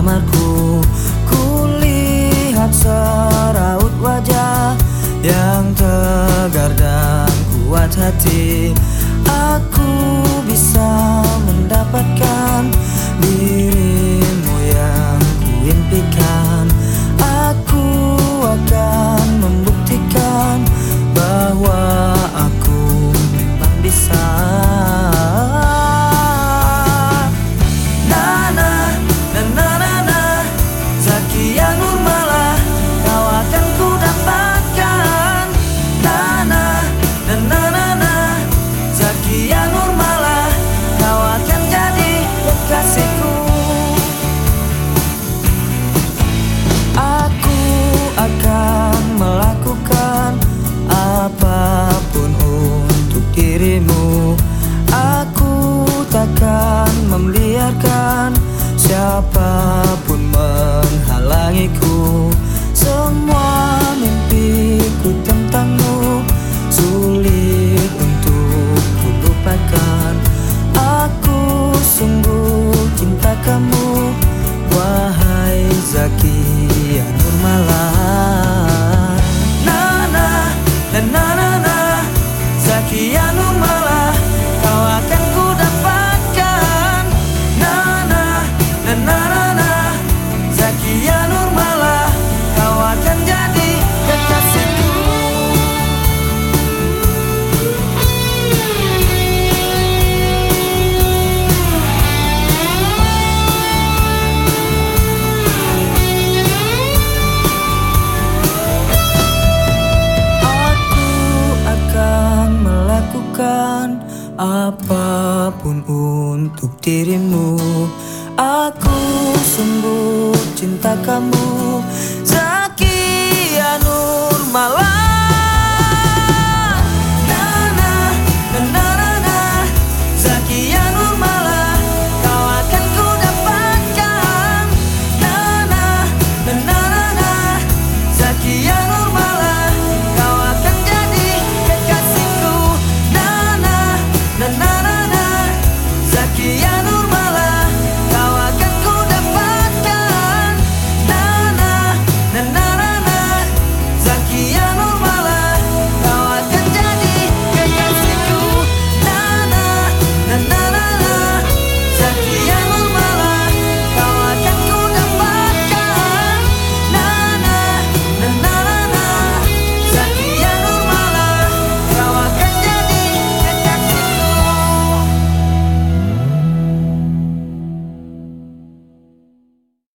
kamarku. Kulihat seraut wajah yang tegar dan kuat hati. Aku bisa mendapatkan dirimu yang kuimpikan. Aku akan membuktikan bahwa aku memang bisa. Zakia Nurmala, kau akan ku dapatkan. Zakia Nurmala, kau akan jadi kekasihku. Aku akan melakukan apapun untuk dirimu. Aku takkan membiarkan siapapun menghalangiku. Semua mimpiku tentangmu sulit untuk kulupakan. Aku sungguh cinta kamu, wahai Zakia Nurmala. Zakia Nurmala, kau akan ku dapatkan. Zakia Nurmala, kau akan jadi kekasihku. Aku akan melakukan apapun untuk dirimu. Aku sungguh cinta kamu, Zakia Nurmala.